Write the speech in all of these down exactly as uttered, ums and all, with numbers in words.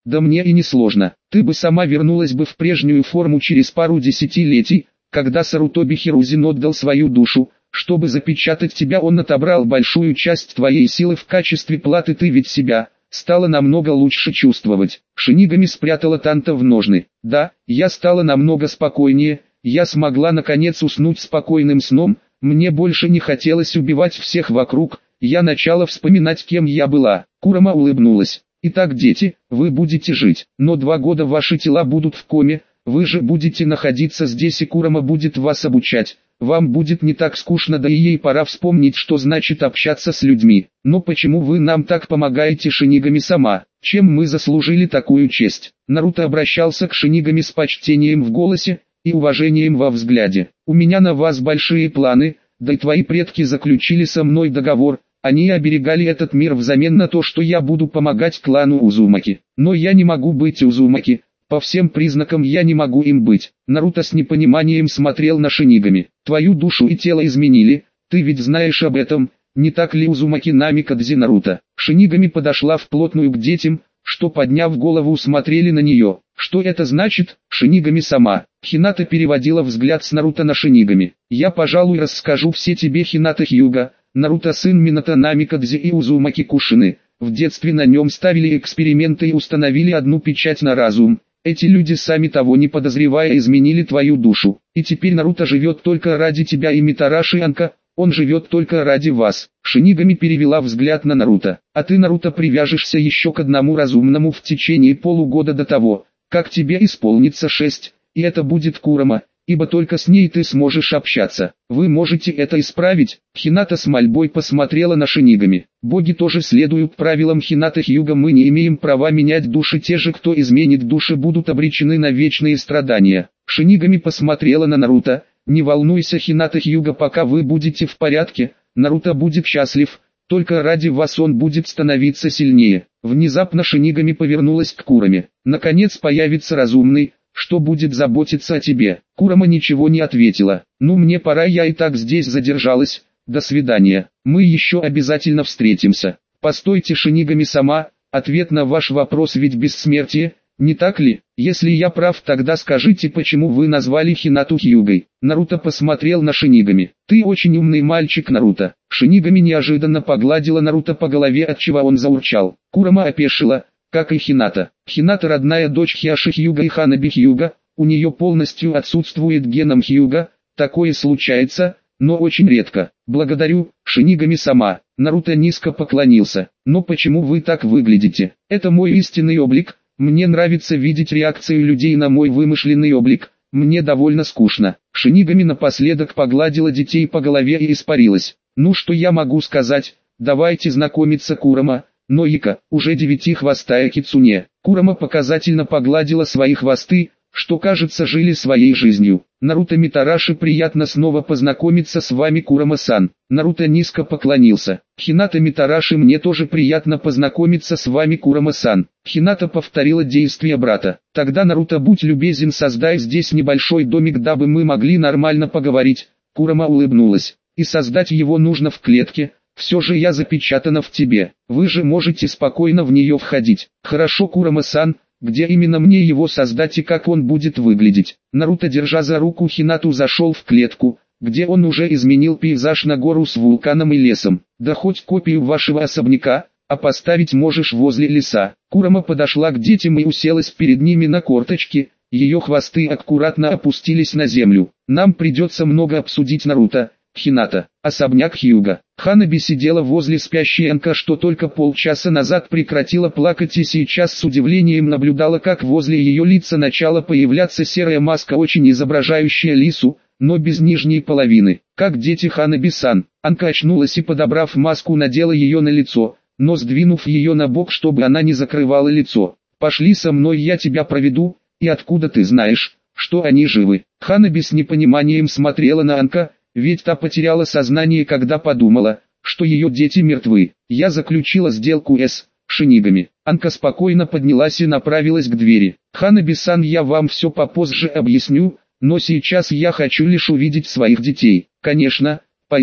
Да мне и не сложно. Ты бы сама вернулась бы в прежнюю форму через пару десятилетий, когда Сарутоби Хирузин отдал свою душу. Чтобы запечатать тебя, он отобрал большую часть твоей силы в качестве платы. Ты ведь себя стала намного лучше чувствовать. Шинигами спрятала Танта в ножны. Да, я стала намного спокойнее, я смогла наконец уснуть спокойным сном, мне больше не хотелось убивать всех вокруг, я начала вспоминать, кем я была. Курама улыбнулась. Итак, дети, вы будете жить, но два года ваши тела будут в коме, вы же будете находиться здесь и Курама будет вас обучать. Вам будет не так скучно, да и ей пора вспомнить, что значит общаться с людьми. Но почему вы нам так помогаете, Шинигами-сама? Чем мы заслужили такую честь? Наруто обращался к Шинигами с почтением в голосе и уважением во взгляде. У меня на вас большие планы, да и твои предки заключили со мной договор. Они оберегали этот мир взамен на то, что я буду помогать клану Узумаки. Но я не могу быть Узумаки. По всем признакам я не могу им быть. Наруто с непониманием смотрел на Шинигами. Твою душу и тело изменили, ты ведь знаешь об этом, не так ли, Узумаки Намикадзе? Наруто? Шинигами подошла вплотную к детям, что, подняв голову, смотрели на нее. Что это значит, Шинигами-сама? Хината переводила взгляд с Наруто на Шинигами. Я, пожалуй, расскажу все тебе, Хината Хьюга. Наруто сын Минато Намикадзе и Узумаки Кушины. В детстве на нем ставили эксперименты и установили одну печать на разум. Эти люди, сами того не подозревая, изменили твою душу. И теперь Наруто живет только ради тебя и Митараши Анка, он живет только ради вас. Шинигами перевела взгляд на Наруто. А ты, Наруто, привяжешься еще к одному разумному в течение полугода до того, как тебе исполнится шесть, и это будет Курама, ибо только с ней ты сможешь общаться. Вы можете это исправить? Хината с мольбой посмотрела на Шинигами. Боги тоже следуют правилам Хината Хьюга, мы не имеем права менять души, те же, кто изменит души, будут обречены на вечные страдания. Шинигами посмотрела на Наруто. Не волнуйся, Хината Хьюга, пока вы будете в порядке, Наруто будет счастлив, только ради вас он будет становиться сильнее. Внезапно Шинигами повернулась к Кураме. Наконец появится разумный, что будет заботиться о тебе. Курама ничего не ответила. Ну, мне пора, я и так здесь задержалась. До свидания. Мы еще обязательно встретимся. Постойте, Шинигами-сама, ответ на ваш вопрос ведь бессмертие, не так ли? Если я прав, тогда скажите, почему вы назвали Хинату Хьюгой? Наруто посмотрел на Шинигами. Ты очень умный мальчик, Наруто. Шинигами неожиданно погладила Наруто по голове, отчего он заурчал. Курама опешила, как и Хината. Хината родная дочь Хиаши Хьюга и Ханаби Хьюга, у нее полностью отсутствует геном Хьюга, такое случается, но очень редко. Благодарю, Шинигами-сама. Наруто низко поклонился. Но почему вы так выглядите? Это мой истинный облик. Мне нравится видеть реакцию людей на мой вымышленный облик. Мне довольно скучно. Шинигами напоследок погладила детей по голове и испарилась. Ну что я могу сказать? Давайте знакомиться, Курама. Ноика, уже девятихвостая кицуне. Курама показательно погладила свои хвосты, что, кажется, жили своей жизнью. Наруто Митараши, приятно снова познакомиться с вами, Курама-сан. Наруто низко поклонился. Хината Митараши, мне тоже приятно познакомиться с вами, Курама-сан. Хината повторила действия брата. Тогда, Наруто, будь любезен, создай здесь небольшой домик, дабы мы могли нормально поговорить. Курама улыбнулась. И создать его нужно в клетке. Все же я запечатана в тебе. Вы же можете спокойно в нее входить. Хорошо, Курама-сан. Где именно мне его создать и как он будет выглядеть? Наруто, держа за руку Хинату, зашел в клетку, где он уже изменил пейзаж на гору с вулканом и лесом. Да хоть копию вашего особняка, а поставить можешь возле леса. Курама подошла к детям и уселась перед ними на корточки, ее хвосты аккуратно опустились на землю. Нам придется много обсудить, Наруто. Хината, особняк Хьюга. Ханаби сидела возле спящей Энка, что только полчаса назад прекратила плакать и сейчас с удивлением наблюдала, как возле ее лица начала появляться серая маска, очень изображающая лису, но без нижней половины. Как дети, Ханаби-сан. Анка очнулась и, подобрав маску, надела ее на лицо, но сдвинув ее на бок, чтобы она не закрывала лицо. Пошли со мной, я тебя проведу. И откуда ты знаешь, что они живы? Ханаби с непониманием смотрела на Анка. Ведь та потеряла сознание, когда подумала, что ее дети мертвы. Я заключила сделку с Шинигами. Анка спокойно поднялась и направилась к двери. Ханаби-сан, я вам все попозже объясню, но сейчас я хочу лишь увидеть своих детей. Конечно, пойдем.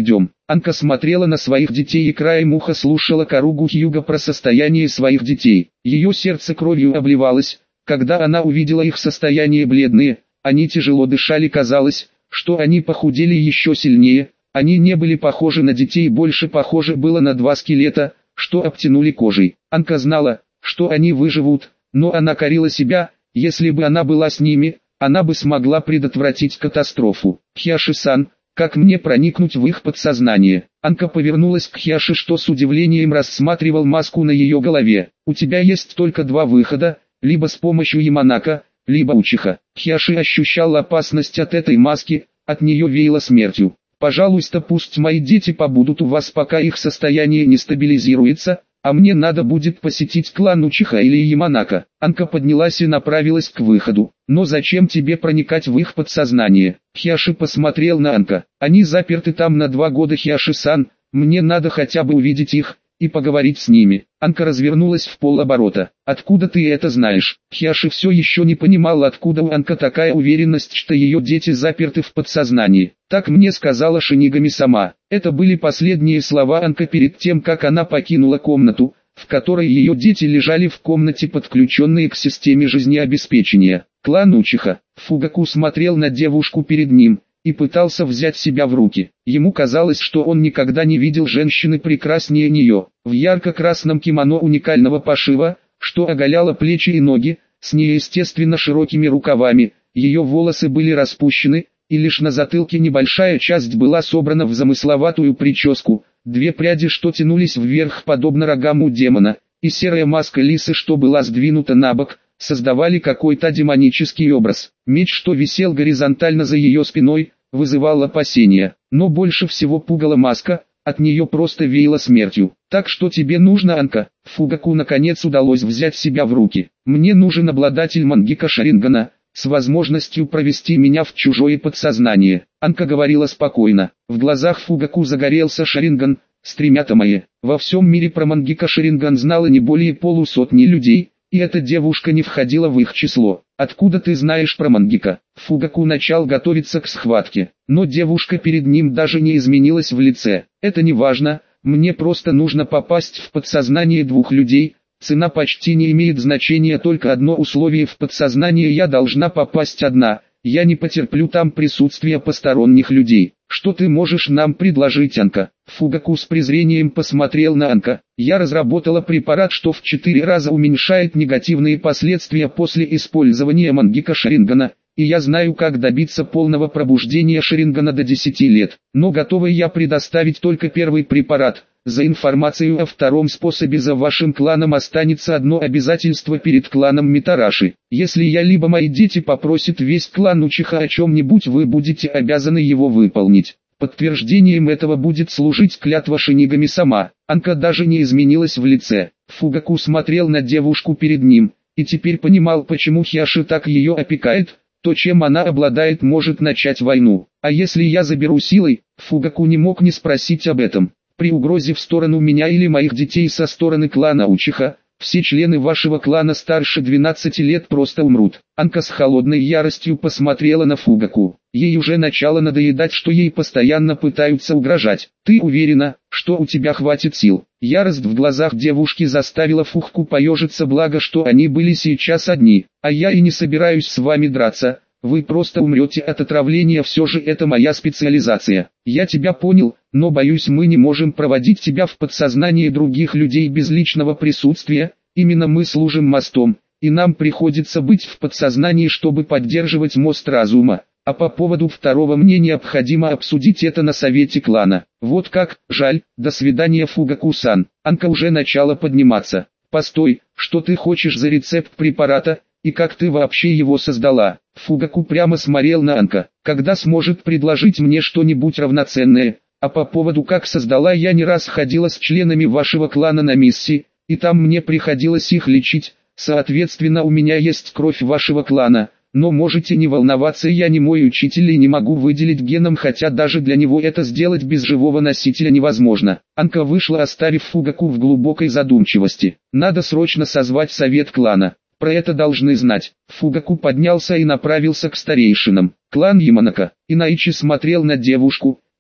Анка смотрела на своих детей и краем уха слушала Каругу Хьюга про состояние своих детей. Ее сердце кровью обливалось, когда она увидела их состояние бледные, они тяжело дышали, казалось, что они похудели еще сильнее, они не были похожи на детей, больше похоже было на два скелета, что обтянули кожей. Анка знала, что они выживут, но она корила себя, если бы она была с ними, она бы смогла предотвратить катастрофу. Хьяши-сан, как мне проникнуть в их подсознание? Анка повернулась к Хьяши, что с удивлением рассматривал маску на ее голове. У тебя есть только два выхода, либо с помощью Яманака, либо Учиха. Хьяши ощущал опасность от этой маски, от нее веяло смертью. Пожалуйста, пусть мои дети побудут у вас, пока их состояние не стабилизируется, а мне надо будет посетить клан Учиха или Яманака. Анка поднялась и направилась к выходу. Но зачем тебе проникать в их подсознание? Хьяши посмотрел на Анка. Они заперты там на два года, Хьяши-сан, мне надо хотя бы увидеть их и поговорить с ними. Анка развернулась в полоборота. Откуда ты это знаешь? Хьяши все еще не понимал, откуда у Анка такая уверенность, что ее дети заперты в подсознании. Так мне сказала Шинигами сама. Это были последние слова Анка перед тем, как она покинула комнату, в которой ее дети лежали в комнате, подключенные к системе жизнеобеспечения. Клан Учиха. Фугаку смотрел на девушку перед ним и пытался взять себя в руки. Ему казалось, что он никогда не видел женщины прекраснее нее. В ярко-красном кимоно уникального пошива, что оголяло плечи и ноги, с неестественно широкими рукавами, ее волосы были распущены, и лишь на затылке небольшая часть была собрана в замысловатую прическу, две пряди, что тянулись вверх подобно рогам у демона, и серая маска лисы, что была сдвинута на бок, создавали какой-то демонический образ. Меч, что висел горизонтально за ее спиной, вызывал опасения, но больше всего пугала маска, от нее просто веяло смертью. Так что тебе нужно, Анка? Фугаку наконец удалось взять себя в руки. Мне нужен обладатель Мангека Шарингана, с возможностью провести меня в чужое подсознание. Анка говорила спокойно. В глазах Фугаку загорелся Шаринган, с тремя томами. Во всем мире про Мангека Шаринган знало не более полусотни людей, и эта девушка не входила в их число. Откуда ты знаешь про Мангека? Фугаку начал готовиться к схватке, но девушка перед ним даже не изменилась в лице. Это не важно, мне просто нужно попасть в подсознание двух людей. Цена почти не имеет значения, только одно условие: в подсознание я должна попасть одна. Я не потерплю там присутствия посторонних людей. Что ты можешь нам предложить, Анка? Фугаку с презрением посмотрел на Анка. Я разработала препарат, что в четыре раза уменьшает негативные последствия после использования Мангека Шарингана, и я знаю, как добиться полного пробуждения Шарингана до десяти лет. Но готова я предоставить только первый препарат. За информацию о втором способе за вашим кланом останется одно обязательство перед кланом Митараши. Если я либо мои дети попросят весь клан Учиха о чем-нибудь, вы будете обязаны его выполнить. Подтверждением этого будет служить клятва Шинигами сама. Анка даже не изменилась в лице. Фугаку смотрел на девушку перед ним, и теперь понимал, почему Хьяши так ее опекает. То, чем она обладает, может начать войну. А если я заберу силой? Фугаку не мог не спросить об этом. При угрозе в сторону меня или моих детей со стороны клана Учиха, все члены вашего клана старше двенадцати лет просто умрут. Анка с холодной яростью посмотрела на Фугаку. Ей уже начало надоедать, что ей постоянно пытаются угрожать. Ты уверена, что у тебя хватит сил? Ярость в глазах девушки заставила Фугаку поежиться, благо что они были сейчас одни. А я и не собираюсь с вами драться. Вы просто умрете от отравления, все же это моя специализация. Я тебя понял, но боюсь, мы не можем проводить тебя в подсознание других людей без личного присутствия. Именно мы служим мостом, и нам приходится быть в подсознании, чтобы поддерживать мост разума. А по поводу второго мне необходимо обсудить это на совете клана. Вот как, жаль, до свидания, Фугаку-сан. Анка уже начала подниматься. Постой, что ты хочешь за рецепт препарата? И как ты вообще его создала? Фугаку прямо смотрел на Анка. Когда сможет предложить мне что-нибудь равноценное? А по поводу как создала, я не раз ходила с членами вашего клана на миссии, и там мне приходилось их лечить. Соответственно, у меня есть кровь вашего клана. Но можете не волноваться, я не мой учитель и не могу выделить геном, хотя даже для него это сделать без живого носителя невозможно. Анка вышла, оставив Фугаку в глубокой задумчивости. Надо срочно созвать совет клана. Про это должны знать. Фугаку поднялся и направился к старейшинам. Клан Яманака. Инаичи смотрел на девушку,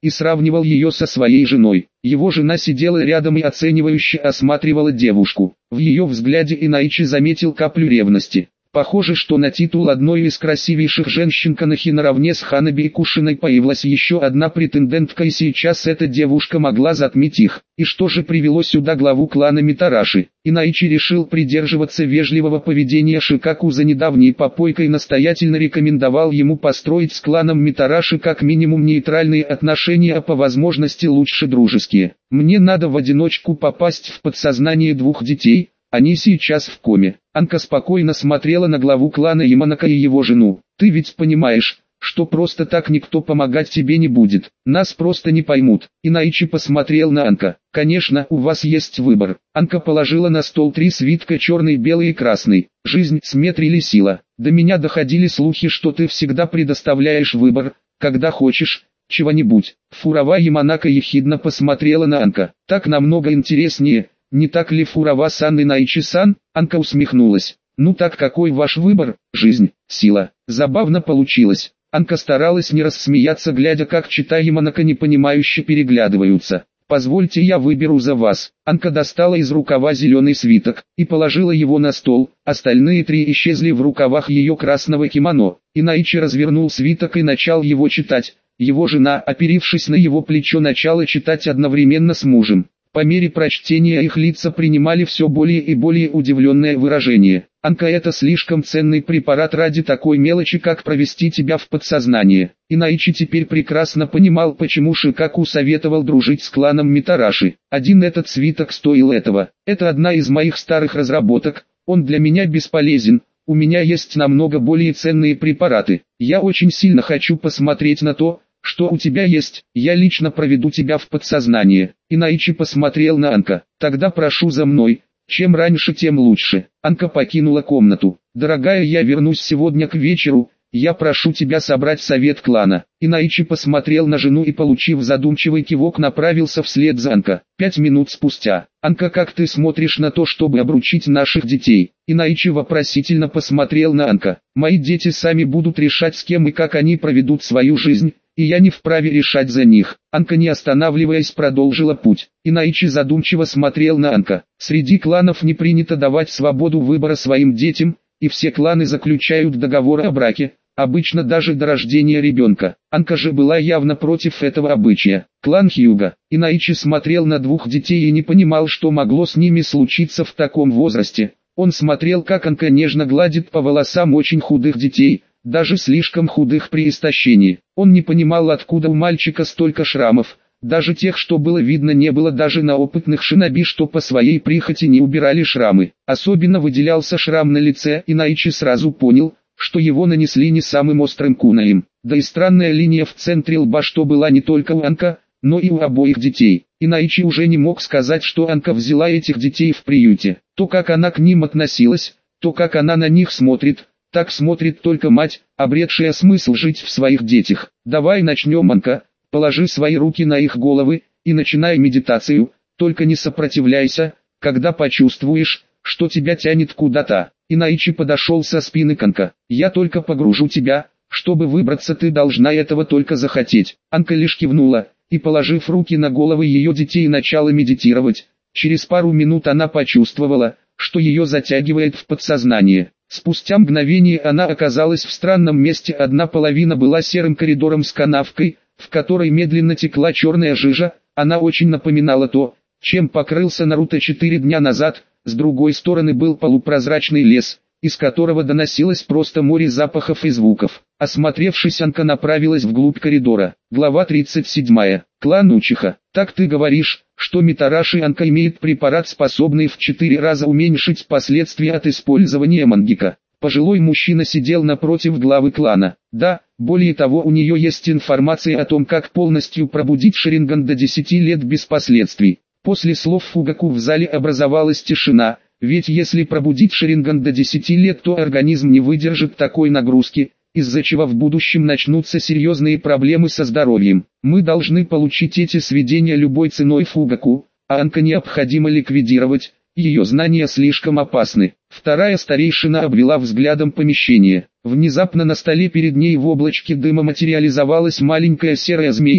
и сравнивал ее со своей женой. Его жена сидела рядом и оценивающе осматривала девушку. В ее взгляде Инаичи заметил каплю ревности. Похоже, что на титул одной из красивейших женщин Канахи наравне с Ханаби и Кушиной появилась еще одна претендентка, и сейчас эта девушка могла затмить их. И что же привело сюда главу клана Митараши? Инаичи решил придерживаться вежливого поведения Шикаку за недавней попойкой и настоятельно рекомендовал ему построить с кланом Митараши как минимум нейтральные отношения, а по возможности лучше дружеские. «Мне надо в одиночку попасть в подсознание двух детей, они сейчас в коме». Анка спокойно смотрела на главу клана Яманака и его жену. «Ты ведь понимаешь, что просто так никто помогать тебе не будет. Нас просто не поймут». Инаичи посмотрел на Анка. «Конечно, у вас есть выбор». Анка положила на стол три свитка: черный, белый и красный. «Жизнь, смерть или сила. До меня доходили слухи, что ты всегда предоставляешь выбор, когда хочешь чего-нибудь». Фурава Яманака ехидно посмотрела на Анка. «Так намного интереснее. Не так ли, Фурава-сан?» Инаичи-сан? Анка усмехнулась. «Ну так какой ваш выбор? Жизнь, сила». Забавно получилось. Анка старалась не рассмеяться, глядя, как Чита и Яманака непонимающе переглядываются. «Позвольте, я выберу за вас». Анка достала из рукава зеленый свиток и положила его на стол. Остальные три исчезли в рукавах ее красного кимоно. Инаичи развернул свиток и начал его читать. Его жена, оперившись на его плечо, начала читать одновременно с мужем. По мере прочтения их лица принимали все более и более удивленное выражение. «Анка, это слишком ценный препарат ради такой мелочи, как провести тебя в подсознание». Инаичи теперь прекрасно понимал, почему Шикаку советовал дружить с кланом Митараши. «Один этот свиток стоил этого. Это одна из моих старых разработок, он для меня бесполезен. У меня есть намного более ценные препараты. Я очень сильно хочу посмотреть на то, что у тебя есть. Я лично проведу тебя в подсознание». Инаичи посмотрел на Анка. «Тогда прошу за мной. Чем раньше, тем лучше». Анка покинула комнату. «Дорогая, я вернусь сегодня к вечеру. Я прошу тебя собрать совет клана». Инаичи посмотрел на жену и, получив задумчивый кивок, направился вслед за Анка. Пять минут спустя. «Анка, как ты смотришь на то, чтобы обручить наших детей?» Инаичи вопросительно посмотрел на Анка. «Мои дети сами будут решать, с кем и как они проведут свою жизнь, и я не вправе решать за них». Анка, не останавливаясь, продолжила путь. Инаичи задумчиво смотрел на Анка. «Среди кланов не принято давать свободу выбора своим детям, и все кланы заключают договоры о браке, обычно даже до рождения ребенка». Анка же была явно против этого обычая. Клан Хьюга. Инаичи смотрел на двух детей и не понимал, что могло с ними случиться в таком возрасте. Он смотрел, как Анка нежно гладит по волосам очень худых детей, даже слишком худых при истощении. Он не понимал, откуда у мальчика столько шрамов. Даже тех, что было видно, не было даже на опытных шиноби, что по своей прихоти не убирали шрамы. Особенно выделялся шрам на лице. Инаичи сразу понял, что его нанесли не самым острым кунаем. Да и странная линия в центре лба, что была не только у Анка, но и у обоих детей. Инаичи уже не мог сказать, что Анка взяла этих детей в приюте. То, как она к ним относилась, то, как она на них смотрит, так смотрит только мать, обретшая смысл жить в своих детях. «Давай начнем, Анка. Положи свои руки на их головы и начинай медитацию, только не сопротивляйся, когда почувствуешь, что тебя тянет куда-то». Инаичи подошел со спины к Анка. «Я только погружу тебя, чтобы выбраться, ты должна этого только захотеть». Анка лишь кивнула, и, положив руки на головы ее детей, начала медитировать. Через пару минут она почувствовала, что ее затягивает в подсознание. Спустя мгновение она оказалась в странном месте. Одна половина была серым коридором с канавкой, в которой медленно текла черная жижа. Она очень напоминала то, чем покрылся Наруто четыре дня назад. С другой стороны был полупрозрачный лес, из которого доносилось просто море запахов и звуков. Осмотревшись, Анка направилась вглубь коридора. Глава тридцать седьмая. Клан Учиха. «Так ты говоришь, что Митараши Анка имеет препарат, способный в четыре раза уменьшить последствия от использования мангека?» Пожилой мужчина сидел напротив главы клана. «Да, более того, у нее есть информация о том, как полностью пробудить Шаринган до десяти лет без последствий». После слов Фугаку в зале образовалась тишина, ведь если пробудить Шаринган до десяти лет, то организм не выдержит такой нагрузки, из-за чего в будущем начнутся серьезные проблемы со здоровьем. Мы должны получить эти сведения любой ценой, Фугаку, а Анка необходимо ликвидировать, ее знания слишком опасны. Вторая старейшина обвела взглядом помещение. Внезапно на столе перед ней в облачке дыма материализовалась маленькая серая змейка.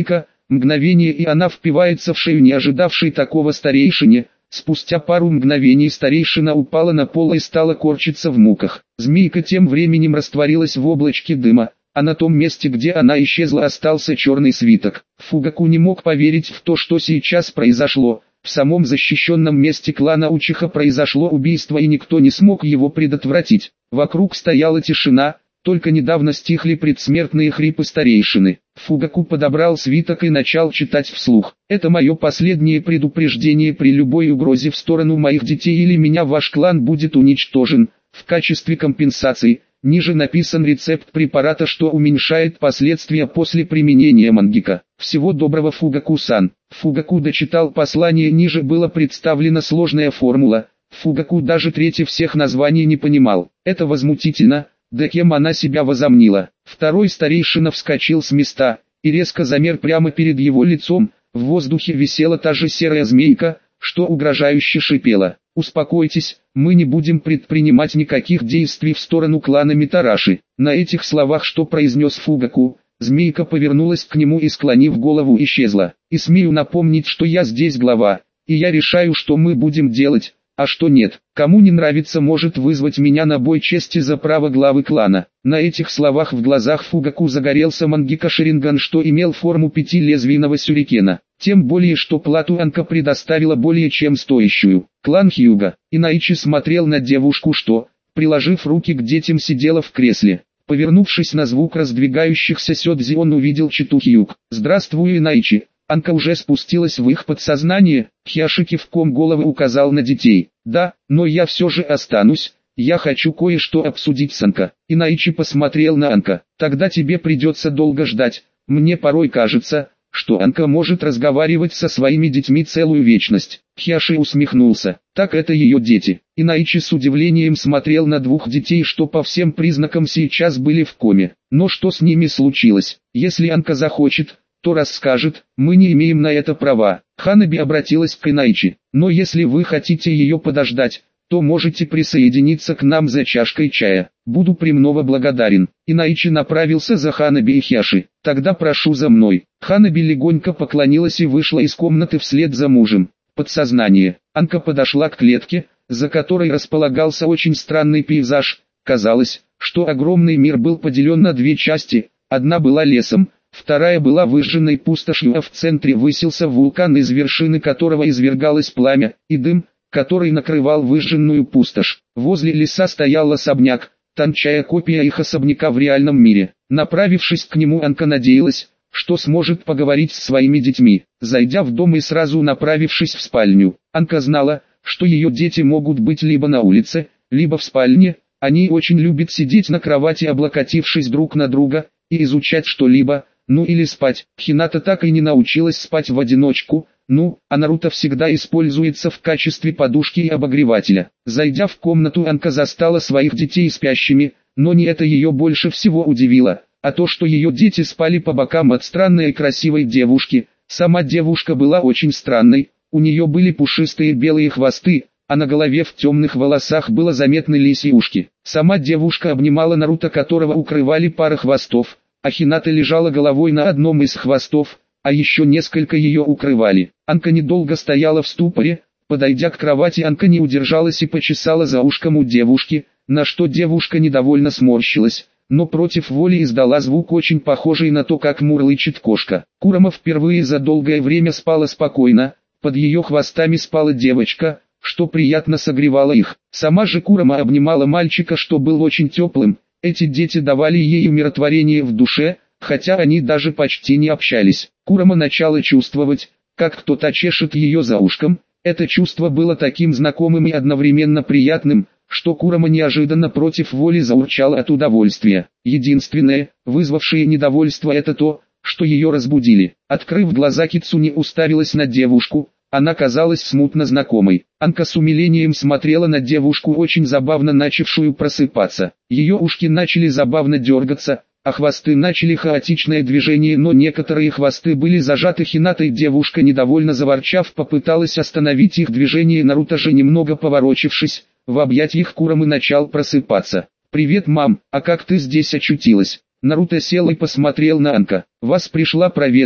Мгновение, и она впивается в шею не ожидавшей такого старейшине. Спустя пару мгновений старейшина упала на пол и стала корчиться в муках. Змейка тем временем растворилась в облачке дыма, а на том месте, где она исчезла, остался черный свиток. Фугаку не мог поверить в то, что сейчас произошло. В самом защищенном месте клана Учиха произошло убийство, и никто не смог его предотвратить. Вокруг стояла тишина, только недавно стихли предсмертные хрипы старейшины. Фугаку подобрал свиток и начал читать вслух. «Это мое последнее предупреждение: при любой угрозе в сторону моих детей или меня ваш клан будет уничтожен. В качестве компенсации, ниже написан рецепт препарата, что уменьшает последствия после применения мангека. Всего доброго, Фугаку-сан». Фугаку дочитал послание, ниже была представлена сложная формула. Фугаку даже третье всех названий не понимал. Это возмутительно. Да кем она себя возомнила? Второй старейшина вскочил с места и резко замер прямо перед его лицом. В воздухе висела та же серая змейка, что угрожающе шипела. «Успокойтесь, мы не будем предпринимать никаких действий в сторону клана Митараши». На этих словах, что произнес Фугаку, змейка повернулась к нему и, склонив голову, исчезла. «И смею напомнить, что я здесь глава, и я решаю, что мы будем делать, а что нет. Кому не нравится, может вызвать меня на бой чести за право главы клана». На этих словах в глазах Фугаку загорелся мангека Шаринган, что имел форму пятилезвийного сюрикена. Тем более, что плату Анка предоставила более чем стоящую. Клан Хьюга. Инаичи смотрел на девушку, что, приложив руки к детям, сидела в кресле. Повернувшись на звук раздвигающихся сёдзи, он увидел Читу Хьюг. «Здравствуй, Инаичи». Анка уже спустилась в их подсознание. Хьяши кивком головы указал на детей. «Да, но я все же останусь. Я хочу кое-что обсудить с Анка». Инаичи посмотрел на Анка. «Тогда тебе придется долго ждать. Мне порой кажется, что Анка может разговаривать со своими детьми целую вечность». Хьяши усмехнулся. «Так это ее дети». Инаичи с удивлением смотрел на двух детей, что по всем признакам сейчас были в коме. Но что с ними случилось? Если Анка захочет, то расскажет. Мы не имеем на это права. Ханаби обратилась к Инаичи. «Но если вы хотите ее подождать, то можете присоединиться к нам за чашкой чая. Буду премного благодарен». Инаичи направился за Ханаби и Хьяши. «Тогда прошу за мной». Ханаби легонько поклонилась и вышла из комнаты вслед за мужем. Подсознание. Анка подошла к клетке, за которой располагался очень странный пейзаж. Казалось, что огромный мир был поделен на две части. Одна была лесом, вторая была выжженной пустошью, а в центре высился вулкан, из вершины которого извергалось пламя и дым, который накрывал выжженную пустошь. Возле леса стоял особняк, тончая копия их особняка в реальном мире. Направившись к нему, Анка надеялась, что сможет поговорить с своими детьми. Зайдя в дом и сразу направившись в спальню, Анка знала, что ее дети могут быть либо на улице, либо в спальне. Они очень любят сидеть на кровати, облокотившись друг на друга, и изучать что-либо, ну или спать. Хината так и не научилась спать в одиночку, ну, а Наруто всегда используется в качестве подушки и обогревателя. Зайдя в комнату, Анка застала своих детей спящими, но не это ее больше всего удивило, а то, что ее дети спали по бокам от странной и красивой девушки. Сама девушка была очень странной, у нее были пушистые белые хвосты, а на голове в темных волосах было заметны лисьи ушки. Сама девушка обнимала Наруто, которого укрывали пара хвостов, а Хината лежала головой на одном из хвостов, а еще несколько ее укрывали. Анка недолго стояла в ступоре. Подойдя к кровати, Анка не удержалась и почесала за ушком у девушки, на что девушка недовольно сморщилась, но против воли издала звук, очень похожий на то, как мурлычет кошка. Курама впервые за долгое время спала спокойно, под ее хвостами спала девочка, что приятно согревало их. Сама же Курама обнимала мальчика, что был очень теплым. Эти дети давали ей умиротворение в душе, хотя они даже почти не общались. Курама начала чувствовать, как кто-то чешет ее за ушком. Это чувство было таким знакомым и одновременно приятным, что Курама неожиданно против воли заурчала от удовольствия. Единственное, вызвавшее недовольство, это то, что ее разбудили. Открыв глаза, Кицуни уставилась на девушку. Она казалась смутно знакомой. Анка с умилением смотрела на девушку, очень забавно начавшую просыпаться. Ее ушки начали забавно дергаться, а хвосты начали хаотичное движение, но некоторые хвосты были зажаты Хинатой. Девушка, недовольно заворчав, попыталась остановить их движение. Наруто же, немного поворочившись, в объятиях Курамы начал просыпаться. «Привет, мам, а как ты здесь очутилась?» Наруто сел и посмотрел на Анка. «Вас пришла проведать,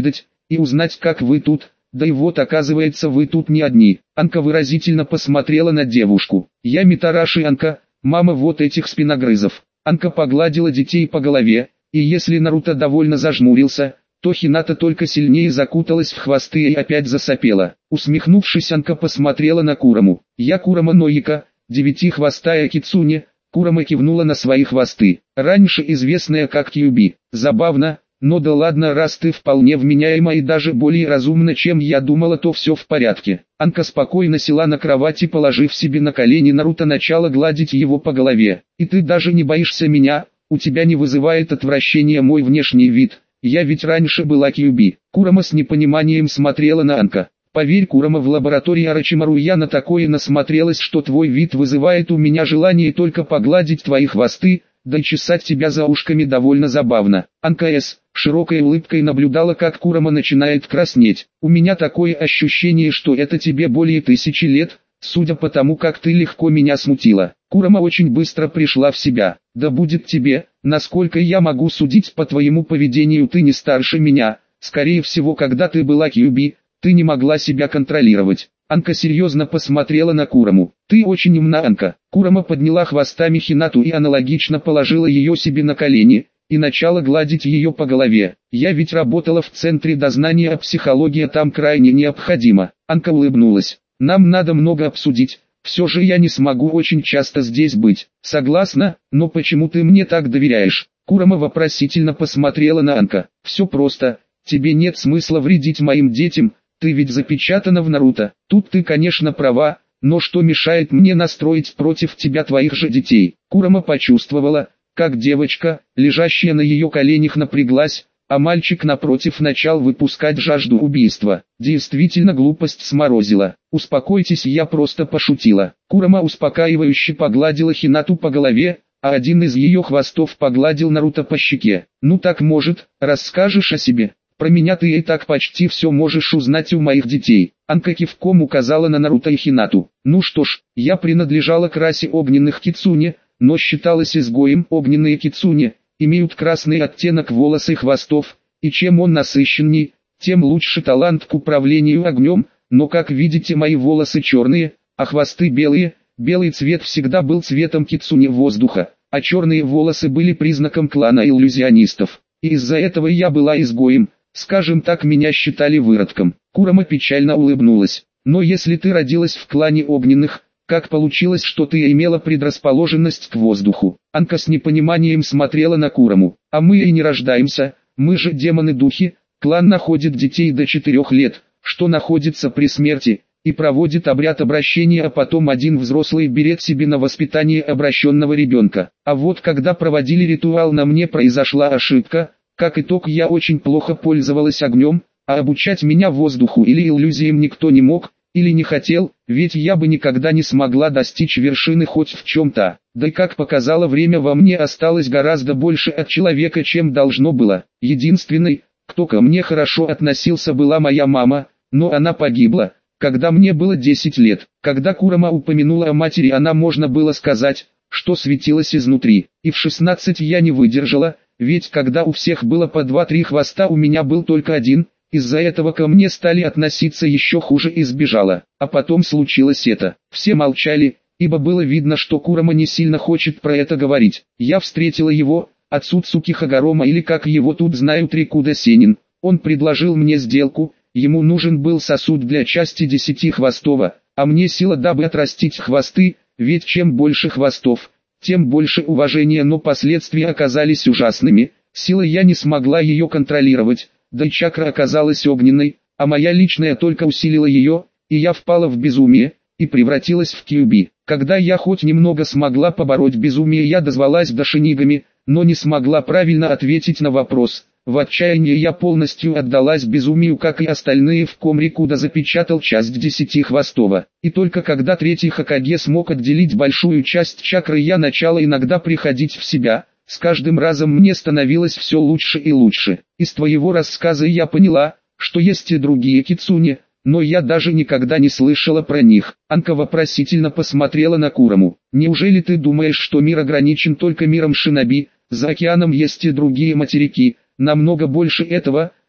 и узнать, как вы тут, да и вот оказывается вы тут не одни. Анка выразительно посмотрела на девушку. Я Митараши Анка, мама вот этих спиногрызов. Анка погладила детей по голове, и если Наруто довольно зажмурился, то Хината только сильнее закуталась в хвосты и опять засопела. Усмехнувшись, Анка посмотрела на Кураму. «Я Курама Ноика, девятихвостая кицуне». Курама кивнула на свои хвосты, раньше известная как Кьюби. «Забавно, но да ладно, раз ты вполне вменяема и даже более разумна, чем я думала, то все в порядке». Анка спокойно села на кровати, положив себе на колени Наруто, начала гладить его по голове. «И ты даже не боишься меня? У тебя не вызывает отвращения мой внешний вид? Я ведь раньше была Кьюби». Курама с непониманием смотрела на Анка. «Поверь, Курама, в лаборатории Орочимару я на такое насмотрелась, что твой вид вызывает у меня желание только погладить твои хвосты, да и чесать тебя за ушками довольно забавно». Анка С. широкой улыбкой наблюдала, как Курама начинает краснеть. «У меня такое ощущение, что это тебе более тысячи лет, судя по тому, как ты легко меня смутила». Курама очень быстро пришла в себя. «Да будет тебе, насколько я могу судить по твоему поведению, ты не старше меня. Скорее всего, когда ты была Кьюби, ты не могла себя контролировать». Анка серьезно посмотрела на Кураму. «Ты очень умна, Анка». Курама подняла хвостами Хинату и аналогично положила ее себе на колени, и начала гладить ее по голове. «Я ведь работала в Центре дознания, а психология там крайне необходима». Анка улыбнулась. «Нам надо много обсудить. Все же я не смогу очень часто здесь быть». «Согласна, но почему ты мне так доверяешь?» Курама вопросительно посмотрела на Анка. «Все просто. Тебе нет смысла вредить моим детям, ты ведь запечатана в Наруто. Тут ты, конечно, права, но что мешает мне настроить против тебя твоих же детей?» Курама почувствовала, как девочка, лежащая на ее коленях, напряглась, а мальчик напротив начал выпускать жажду убийства. Действительно, глупость сморозила. «Успокойтесь, я просто пошутила». Курама успокаивающе погладила Хинату по голове, а один из ее хвостов погладил Наруто по щеке. «Ну так, может, расскажешь о себе? Про меня ты и так почти все можешь узнать у моих детей». Анка кивком указала на Наруто и Хинату. «Ну что ж, я принадлежала к расе огненных кицуне, но считалась изгоем. Огненные кицуне имеют красный оттенок волос и хвостов, и чем он насыщенней, тем лучше талант к управлению огнем, но как видите, мои волосы черные, а хвосты белые. Белый цвет всегда был цветом кицуне воздуха, а черные волосы были признаком клана иллюзионистов, и из-за этого я была изгоем. Скажем так, меня считали выродком». Курама печально улыбнулась. «Но если ты родилась в клане огненных, как получилось, что ты имела предрасположенность к воздуху?» Анка с непониманием смотрела на Кураму. «А мы и не рождаемся, мы же демоны-духи. Клан находит детей до четырех лет, что находится при смерти, и проводит обряд обращения, а потом один взрослый берет себе на воспитание обращенного ребенка. А вот когда проводили ритуал, на мне произошла ошибка. Как итог, я очень плохо пользовалась огнем, а обучать меня воздуху или иллюзиям никто не мог, или не хотел, ведь я бы никогда не смогла достичь вершины хоть в чем-то. Да и как показало время, во мне осталось гораздо больше от человека, чем должно было. Единственной, кто ко мне хорошо относился, была моя мама, но она погибла, когда мне было десять лет. Когда Курама упомянула о матери, она, можно было сказать, что светилась изнутри. И в шестнадцать я не выдержала, ведь когда у всех было по два-три хвоста, у меня был только один. Из-за этого ко мне стали относиться еще хуже и сбежала. А потом случилось это. Все молчали, ибо было видно, что Курама не сильно хочет про это говорить. Я встретила его, Ацуцуки Хагорома, или как его тут знают, Рикуда Сенин. Он предложил мне сделку. Ему нужен был сосуд для части десятихвостого, а мне сила, дабы отрастить хвосты, ведь чем больше хвостов, тем больше уважения, но последствия оказались ужасными. Сила, я не смогла ее контролировать, да и чакра оказалась огненной, а моя личная только усилила ее, и я впала в безумие, и превратилась в Кьюби. Когда я хоть немного смогла побороть безумие, я дозвалась до Шинигами, но не смогла правильно ответить на вопрос. В отчаянии я полностью отдалась безумию, как и остальные, в ком Рикуда запечатал часть десятихвостого. И только когда третий Хокаге смог отделить большую часть чакры, я начала иногда приходить в себя. С каждым разом мне становилось все лучше и лучше. Из твоего рассказа я поняла, что есть и другие кицуне, но я даже никогда не слышала про них. Анка вопросительно посмотрела на Кураму. «Неужели ты думаешь, что мир ограничен только миром шиноби? За океаном есть и другие материки. Намного больше этого,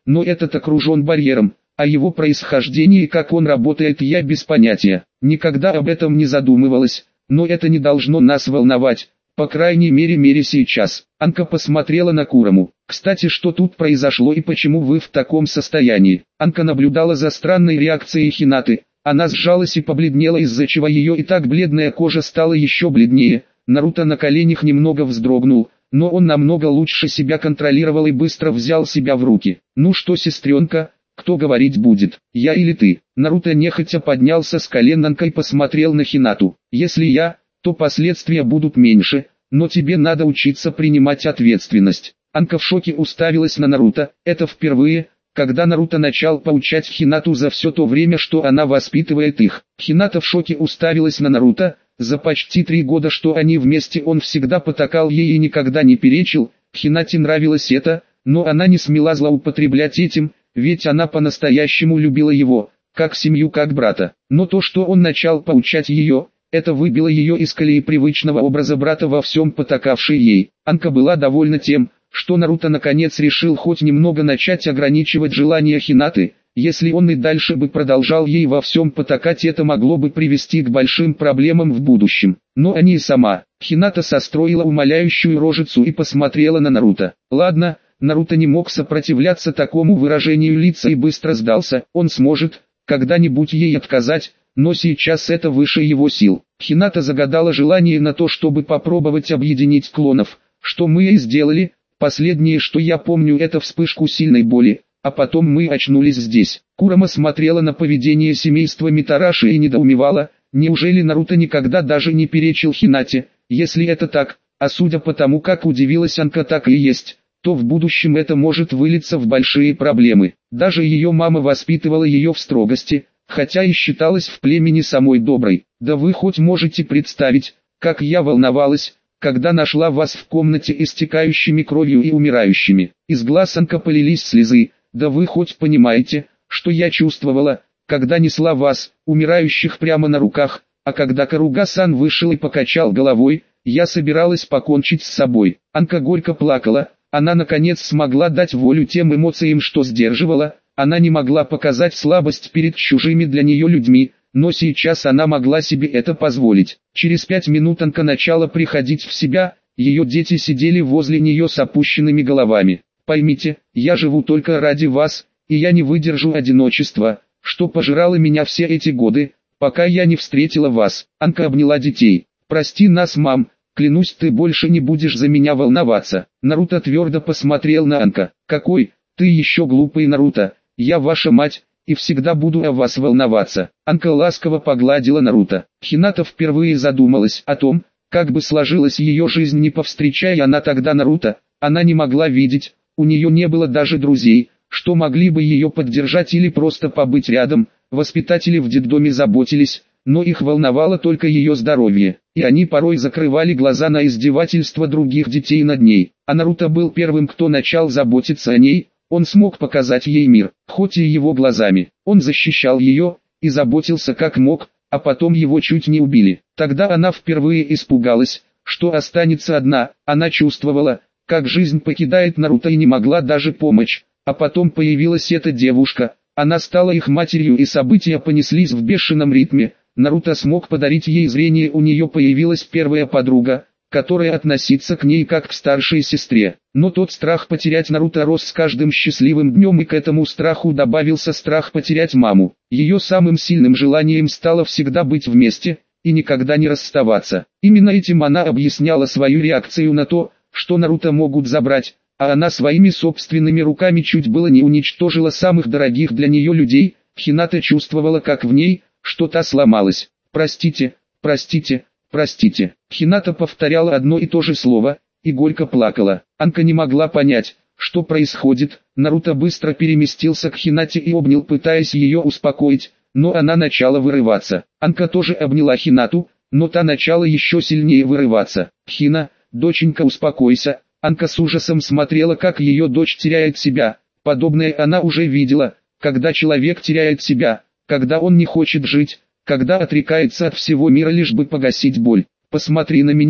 но этот окружен барьером. О его происхождении и как он работает я без понятия. Никогда об этом не задумывалась, но это не должно нас волновать, по крайней мере мере сейчас. Анка посмотрела на Курому. Кстати, что тут произошло и почему вы в таком состоянии? Анка наблюдала за странной реакцией Хинаты. Она сжалась и побледнела, из-за чего ее и так бледная кожа стала еще бледнее. Наруто на коленях немного вздрогнул, но он намного лучше себя контролировал и быстро взял себя в руки. Ну что, сестренка? Кто говорить будет, я или ты? Наруто нехотя поднялся с колен Анка и посмотрел на Хинату. Если я, то последствия будут меньше, но тебе надо учиться принимать ответственность. Анка в шоке уставилась на Наруто. Это впервые, когда Наруто начал поучать Хинату за все то время, что она воспитывает их. Хината в шоке уставилась на Наруто. За почти три года, что они вместе, он всегда потакал ей и никогда не перечил. Хинате нравилось это, но она не смела злоупотреблять этим, ведь она по-настоящему любила его, как семью, как брата. Но то, что он начал поучать ее, это выбило ее из колеи привычного образа брата, во всем потакавший ей. Анка была довольна тем, что Наруто наконец решил хоть немного начать ограничивать желания Хинаты. Если он и дальше бы продолжал ей во всем потакать, это могло бы привести к большим проблемам в будущем. Но они и сама. Хината состроила умоляющую рожицу и посмотрела на Наруто. Ладно, Наруто не мог сопротивляться такому выражению лица и быстро сдался. Он сможет когда-нибудь ей отказать, но сейчас это выше его сил. Хината загадала желание на то, чтобы попробовать объединить клонов, что мы и сделали. Последнее, что я помню, это вспышку сильной боли, а потом мы очнулись здесь. Курама смотрела на поведение семейства Митараши и недоумевала, неужели Наруто никогда даже не перечил Хинате? Если это так, а судя по тому, как удивилась Анка, так и есть, то в будущем это может вылиться в большие проблемы. Даже ее мама воспитывала ее в строгости, хотя и считалась в племени самой доброй. Да вы хоть можете представить, как я волновалась, когда нашла вас в комнате истекающими кровью и умирающими. Из глаз Анка полились слезы. Да вы хоть понимаете, что я чувствовала, когда несла вас, умирающих, прямо на руках, а когда Каруга-сан вышел и покачал головой, я собиралась покончить с собой. Анка горько плакала. Она наконец смогла дать волю тем эмоциям, что сдерживала. Она не могла показать слабость перед чужими для нее людьми, но сейчас она могла себе это позволить. Через пять минут Анка начала приходить в себя, ее дети сидели возле нее с опущенными головами. «Поймите, я живу только ради вас, и я не выдержу одиночества, что пожирало меня все эти годы, пока я не встретила вас». Анка обняла детей. «Прости нас, мам, клянусь, ты больше не будешь за меня волноваться». Наруто твердо посмотрел на Анка. «Какой, ты еще глупый, Наруто, я ваша мать, и всегда буду о вас волноваться». Анка ласково погладила Наруто. Хината впервые задумалась о том, как бы сложилась ее жизнь, не повстречая она тогда Наруто. Она не могла видеть, у нее не было даже друзей, что могли бы ее поддержать или просто побыть рядом. Воспитатели в детдоме заботились, но их волновало только ее здоровье, и они порой закрывали глаза на издевательства других детей над ней. А Наруто был первым, кто начал заботиться о ней. Он смог показать ей мир, хоть и его глазами. Он защищал ее и заботился как мог, а потом его чуть не убили. Тогда она впервые испугалась, что останется одна. Она чувствовала, как жизнь покидает Наруто, и не могла даже помочь. А потом появилась эта девушка. Она стала их матерью, и события понеслись в бешеном ритме. Наруто смог подарить ей зрение, у нее появилась первая подруга, которая относится к ней как к старшей сестре. Но тот страх потерять Наруто рос с каждым счастливым днем, и к этому страху добавился страх потерять маму. Ее самым сильным желанием стало всегда быть вместе и никогда не расставаться. Именно этим она объясняла свою реакцию на то, что Наруто могут забрать, а она своими собственными руками чуть было не уничтожила самых дорогих для нее людей. Хината чувствовала, как в ней что-то сломалось. «Простите, простите, простите». Хината повторяла одно и то же слово, и горько плакала. Анка не могла понять, что происходит. Наруто быстро переместился к Хинате и обнял, пытаясь ее успокоить, но она начала вырываться. Анка тоже обняла Хинату, но та начала еще сильнее вырываться. «Хина, доченька, успокойся». Анка с ужасом смотрела, как ее дочь теряет себя. Подобное она уже видела, когда человек теряет себя, когда он не хочет жить, когда отрекается от всего мира, лишь бы погасить боль. «Посмотри на меня,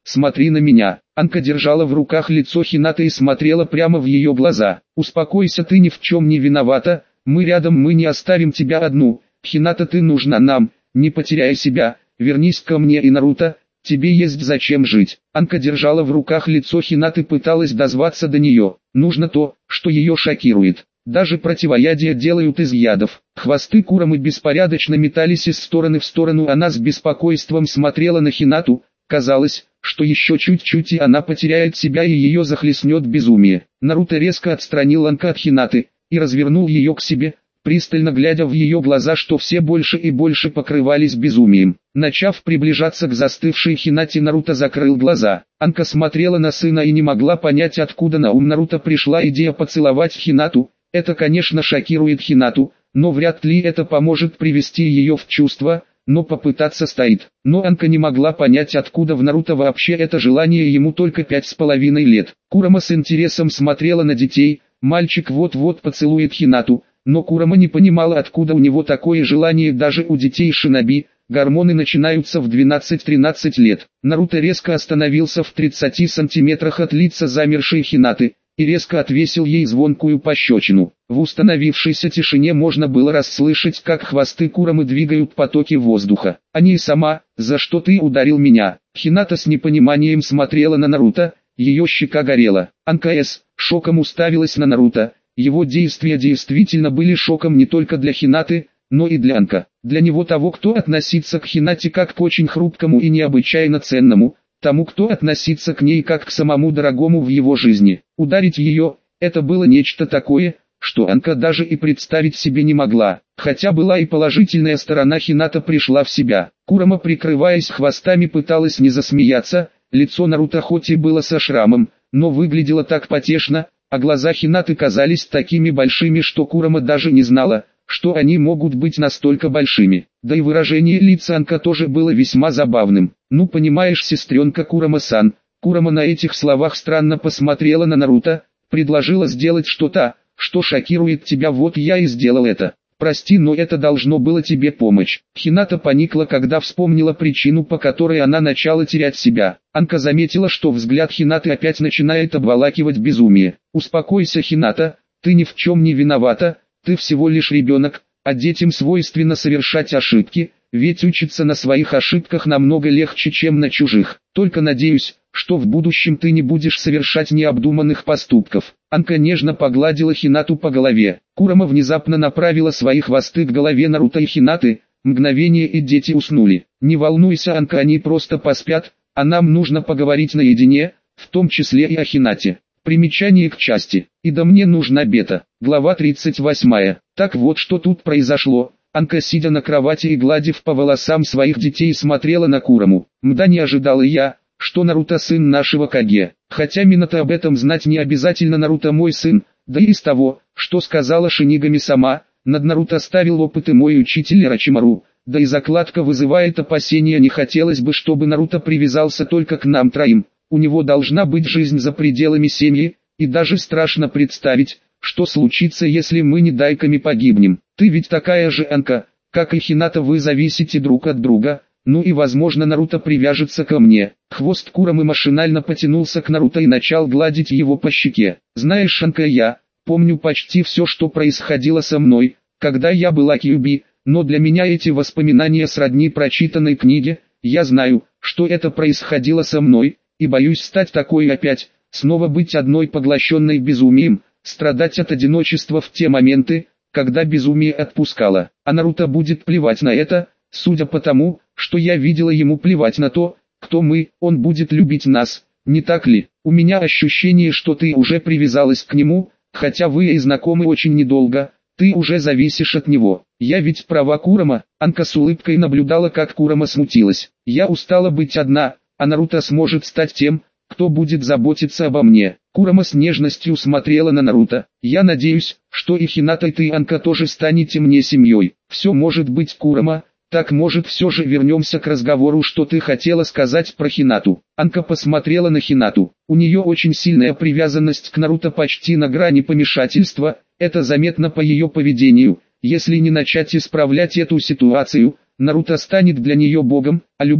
смотри на меня. Анка держала в руках лицо Хинаты и смотрела прямо в ее глаза. Успокойся, ты ни в чем не виновата, мы рядом, мы не оставим тебя одну. Хината, ты нужна нам, не потеряй себя, вернись ко мне и Наруто, тебе есть зачем жить. Анка держала в руках лицо Хинаты, пыталась дозваться до нее. Нужно то, что ее шокирует. Даже противоядие делают из ядов. Хвосты Курамы беспорядочно метались из стороны в сторону, она с беспокойством смотрела на Хинату. Казалось, что еще чуть-чуть и она потеряет себя и ее захлестнет безумие. Наруто резко отстранил Анка от Хинаты и развернул ее к себе, пристально глядя в ее глаза, что все больше и больше покрывались безумием. Начав приближаться к застывшей Хинате, Наруто закрыл глаза. Анка смотрела на сына и не могла понять, откуда на ум Наруто пришла идея поцеловать Хинату. Это, конечно, шокирует Хинату, но вряд ли это поможет привести ее в чувство, но попытаться стоит. Но Анка не могла понять, откуда в Наруто вообще это желание, ему только пять с половиной лет. Курама с интересом смотрела на детей, мальчик вот-вот поцелует Хинату, но Курама не понимала, откуда у него такое желание. Даже у детей шиноби, гормоны начинаются в двенадцать-тринадцать лет. Наруто резко остановился в тридцати сантиметрах от лица замершей Хинаты и резко отвесил ей звонкую пощечину. В установившейся тишине можно было расслышать, как хвосты Курамы двигают потоки воздуха. «А не сама, за что ты ударил меня?» Хината с непониманием смотрела на Наруто, ее щека горела. Анка с шоком уставилась на Наруто. Его действия действительно были шоком не только для Хинаты, но и для Анка. Для него, того, кто относится к Хинате как к очень хрупкому и необычайно ценному, тому, кто относится к ней как к самому дорогому в его жизни. Ударить ее – это было нечто такое, что Анка даже и представить себе не могла. Хотя была и положительная сторона, Хината пришла в себя. Курама, прикрываясь хвостами, пыталась не засмеяться. Лицо Наруто хоть и было со шрамом, но выглядело так потешно, а глаза Хинаты казались такими большими, что Курама даже не знала, что они могут быть настолько большими. Да и выражение лица Анка тоже было весьма забавным. «Ну понимаешь, сестренка Курама-сан». Курама на этих словах странно посмотрела на Наруто, предложила сделать что-то, что шокирует тебя, вот я и сделал это. Прости, но это должно было тебе помочь. Хината поникла, когда вспомнила причину, по которой она начала терять себя. Анка заметила, что взгляд Хинаты опять начинает обволакивать безумие. «Успокойся, Хината, ты ни в чем не виновата, ты всего лишь ребенок, а детям свойственно совершать ошибки, ведь учиться на своих ошибках намного легче, чем на чужих. Только надеюсь, что в будущем ты не будешь совершать необдуманных поступков». Анка нежно погладила Хинату по голове. Курама внезапно направила свои хвосты к голове Наруто и Хинаты. Мгновение, и дети уснули. «Не волнуйся, Анка, они просто поспят, а нам нужно поговорить наедине, в том числе и о Хинате». Примечание к части. «И да мне нужна бета». Глава тридцать восьмая. Так вот, что тут произошло. Анка, сидя на кровати и гладив по волосам своих детей, смотрела на Кураму. «Мда, не ожидала я, что Наруто сын нашего Каге. Хотя Минато об этом знать не обязательно, Наруто мой сын, да и из того, что сказала Шинигами сама, над Наруто ставил опыты мой учитель Рачимару, да и закладка вызывает опасения, не хотелось бы, чтобы Наруто привязался только к нам троим, у него должна быть жизнь за пределами семьи, и даже страшно представить, что случится, если мы недайками погибнем. Ты ведь такая же, Анка, как и Хината, вы зависите друг от друга». Ну и возможно, Наруто привяжется ко мне. Хвост Курамы машинально потянулся к Наруто и начал гладить его по щеке. «Знаешь, Анка, я помню почти все, что происходило со мной, когда я была Кьюби, но для меня эти воспоминания сродни прочитанной книге. Я знаю, что это происходило со мной, и боюсь стать такой опять, снова быть одной, поглощенной безумием, страдать от одиночества в те моменты, когда безумие отпускало. А Наруто будет плевать на это, судя по тому, что я видела, ему плевать на то, кто мы, он будет любить нас, не так ли? У меня ощущение, что ты уже привязалась к нему, хотя вы и знакомы очень недолго, ты уже зависишь от него. Я ведь права, Курама?» Анка с улыбкой наблюдала, как Курама смутилась. «Я устала быть одна, а Наруто сможет стать тем, кто будет заботиться обо мне». Курама с нежностью смотрела на Наруто. «Я надеюсь, что и Хината, и ты, Анка, тоже станете мне семьей». «Все может быть, Курама. Так, может, все же вернемся к разговору, что ты хотела сказать про Хинату». Анка посмотрела на Хинату. У нее очень сильная привязанность к Наруто, почти на грани помешательства, это заметно по ее поведению. Если не начать исправлять эту ситуацию, Наруто станет для нее богом, а любой,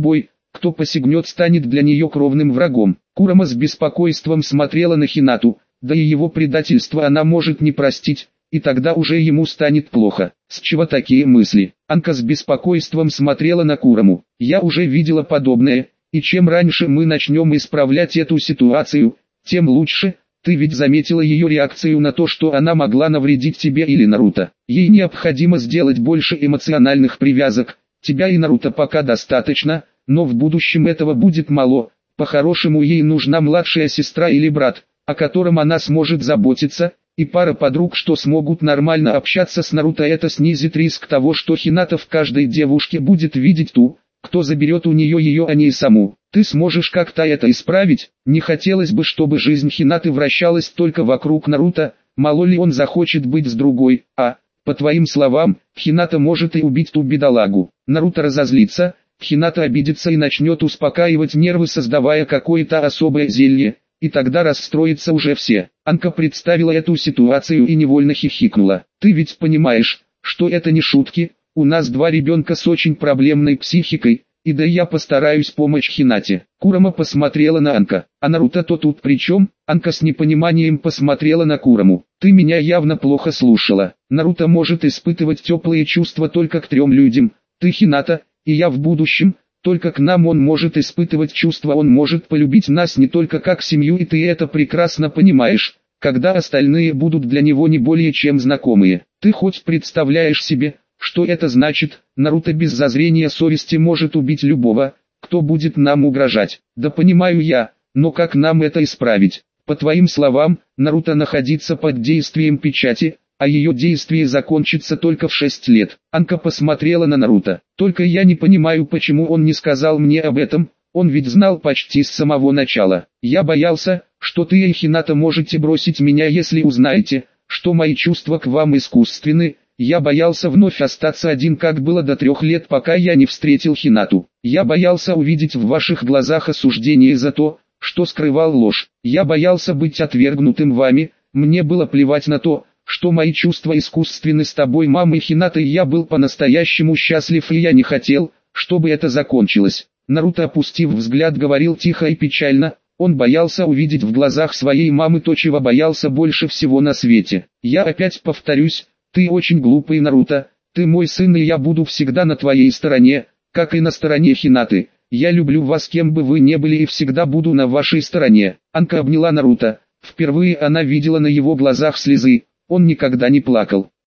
кто посягнет, станет для нее кровным врагом. Курама с беспокойством смотрела на Хинату, да и его предательство она может не простить, и тогда уже ему станет плохо. С чего такие мысли? Анка с беспокойством смотрела на Кураму. Я уже видела подобное, и чем раньше мы начнем исправлять эту ситуацию, тем лучше. Ты ведь заметила ее реакцию на то, что она могла навредить тебе или Наруто. Ей необходимо сделать больше эмоциональных привязок. Тебя и Наруто пока достаточно, но в будущем этого будет мало. По-хорошему ей нужна младшая сестра или брат, о котором она сможет заботиться, и пара подруг, что смогут нормально общаться с Наруто. Это снизит риск того, что Хината в каждой девушке будет видеть ту, кто заберет у нее ее, а не саму. Ты сможешь как-то это исправить? Не хотелось бы, чтобы жизнь Хинаты вращалась только вокруг Наруто, мало ли он захочет быть с другой, а, по твоим словам, Хината может и убить ту бедолагу. Наруто разозлится, Хината обидится и начнет успокаивать нервы, создавая какое-то особое зелье, и тогда расстроятся уже все. Анка представила эту ситуацию и невольно хихикнула. Ты ведь понимаешь, что это не шутки, у нас два ребенка с очень проблемной психикой, и да я постараюсь помочь Хинате. Курама посмотрела на Анка. А Наруто-то тут при чем? Анка с непониманием посмотрела на Кураму. Ты меня явно плохо слушала. Наруто может испытывать теплые чувства только к трем людям. Ты, Хината, и я в будущем. Только к нам он может испытывать чувства, он может полюбить нас не только как семью, и ты это прекрасно понимаешь, когда остальные будут для него не более чем знакомые. Ты хоть представляешь себе, что это значит? Наруто без зазрения совести может убить любого, кто будет нам угрожать. Да понимаю я, но как нам это исправить? По твоим словам, Наруто находится под действием печати, а ее действие закончится только в шесть лет. Анка посмотрела на Наруто. Только я не понимаю, почему он не сказал мне об этом, он ведь знал почти с самого начала. Я боялся, что ты и Хината можете бросить меня, если узнаете, что мои чувства к вам искусственны. Я боялся вновь остаться один, как было до трех лет, пока я не встретил Хинату. Я боялся увидеть в ваших глазах осуждение за то, что скрывал ложь. Я боялся быть отвергнутым вами, мне было плевать на то, что мои чувства искусственны с тобой, мамой Хинатой. Я был по-настоящему счастлив, и я не хотел, чтобы это закончилось. Наруто, опустив взгляд, говорил тихо и печально. Он боялся увидеть в глазах своей мамы то, чего боялся больше всего на свете. Я опять повторюсь, ты очень глупый, Наруто, ты мой сын, и я буду всегда на твоей стороне, как и на стороне Хинаты. Я люблю вас, кем бы вы ни были, и всегда буду на вашей стороне. Анка обняла Наруто. Впервые она видела на его глазах слезы, он никогда не плакал.